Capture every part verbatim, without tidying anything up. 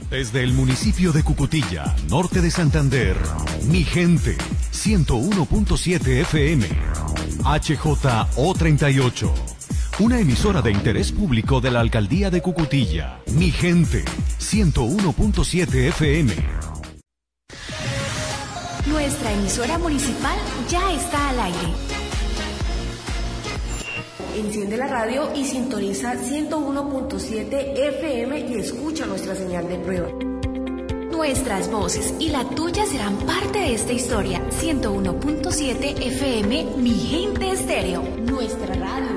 Desde el municipio de Cucutilla, norte de Santander, Mi Gente, ciento uno punto siete F M, H J O treinta y ocho, una emisora de interés público de la Alcaldía de Cucutilla, Mi Gente, ciento uno punto siete F M. Nuestra emisora municipal ya está al aire. Enciende la radio y sintoniza ciento uno punto siete F M y escucha nuestra señal de prueba. Nuestras voces y la tuya serán parte de esta historia. ciento uno punto siete F M, Mi Gente Estéreo, nuestra radio.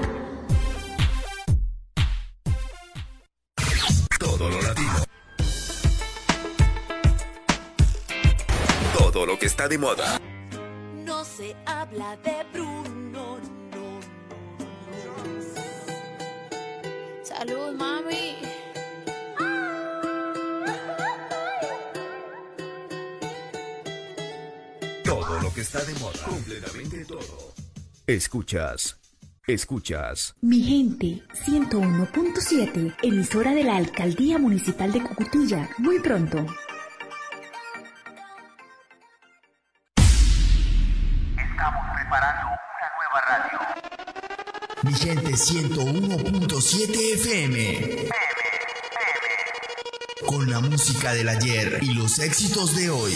Todo lo latino. Todo lo que está de moda. No se habla de Bruno. Salud, mami. Todo lo que está de moda. Completamente todo. Escuchas. Escuchas. Mi Gente, ciento uno punto siete, emisora de la Alcaldía Municipal de Cucutilla. Muy pronto. Estamos preparando una nueva radio. Mi Gente ciento uno punto siete F M. Con la música del ayer y los éxitos de hoy.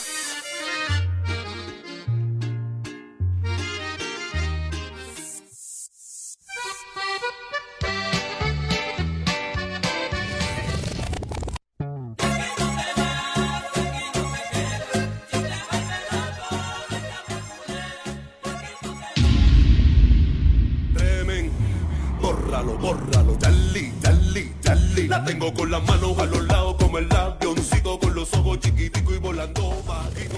Bórralo, dale, dale, dale. La tengo con las manos a los lados como el avioncito, con los ojos chiquiticos y volando bajito.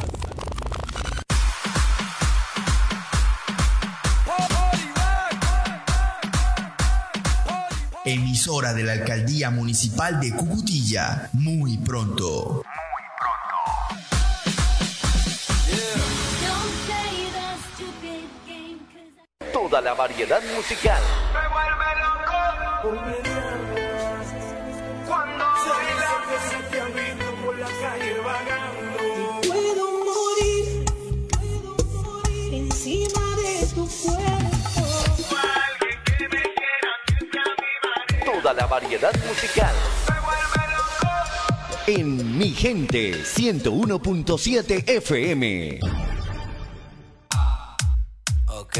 Emisora de la Alcaldía Municipal de Cucutilla. Muy pronto. Toda la variedad musical. Me vuelve loco. Cuando bailas se te amigo por la calle vagando. Puedo morir, puedo morir encima de tu cuerpo. Alguien que me quiera siempre a mi marido. Toda la variedad musical. Me vuelve loco. En Mi Gente, ciento uno punto siete F M. Ok.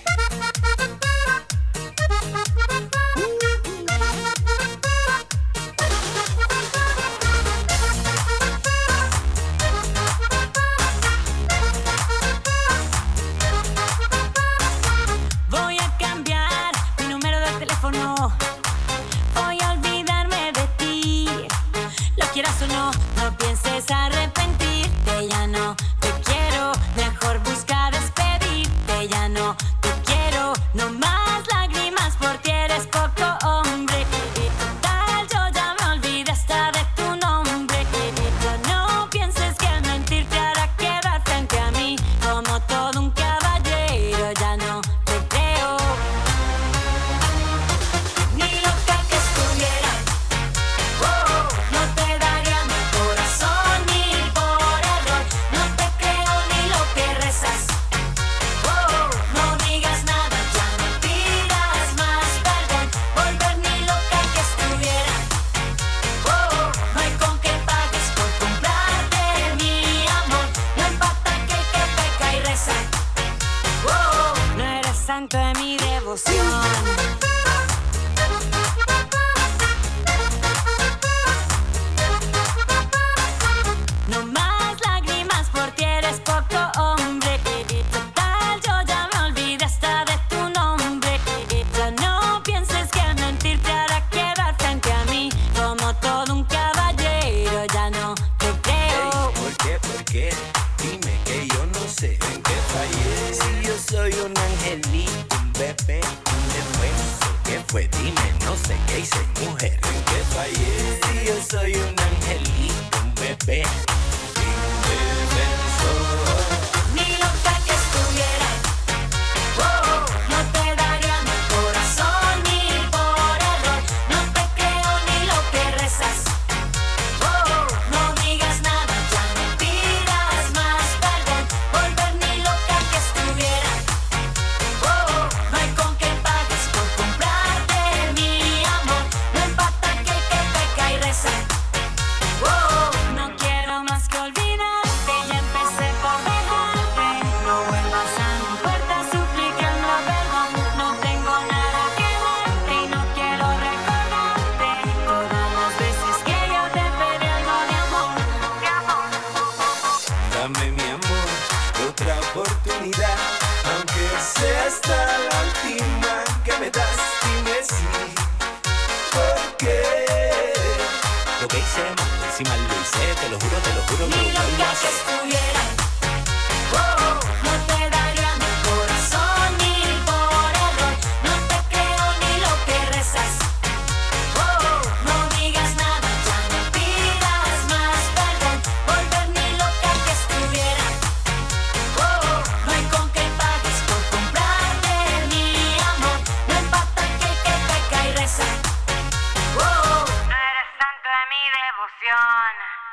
Voy a cambiar mi número de teléfono. Voy a olvidarme de ti. Lo quieras o no, no pienses arrepentirte. Ya no te quiero, mejor busca despedirte. Ya no te quiero, no más lágrimas por ti, eres poco hombre. Total, yo ya me olvidé hasta de tu nombre. Ya no pienses que al mentir te hará quedar frente a mí como todo un caballero. Ya no te creo, ni loca que estuviera. Oh, no te daría mi corazón ni por error. No te creo ni lo que rezas. Oh, no digas nada, ya no pidas más perdón. Volver ni loca que estuviera. Oh, no hay con qué pagues por comprarte mi amor. No empata que el que peca y reza. Oh, no eres santo de mi devoción. No más lágrimas por ti, eres poco hombre. Total, yo ya me olvidé hasta de tu nombre. Ya no pienses que al mentir te hará quedar frente a mí como todo un caballero. Ya no te creo. ¿Por qué? ¿Por qué? Dime que yo no sé en qué fallé. Si yo soy un angelito, un bebé, un defenso. ¿Qué fue? Dime, no sé qué hice, mujer. ¿En qué fallé? Si yo soy un angelito, un bebé, un defenso. Ni loca que estuviera. Oh, no te daría mi corazón ni por error. No te creo ni lo que rezas. Oh, hice mal, encima lo hice, te lo juro, te lo juro, Ni que lo lo vuelvo que a hacer. estuviera, oh, oh, no te daría mi corazón ni por error. No te creo ni lo que rezas. Oh, oh, no digas nada, ya no pidas más perdón. Volver ni loca que estuviera. Oh, oh, no hay con qué pagues por comprarte mi amor. No empata aquel que peca y reza. Oh, oh, no eres santo de mi devoción.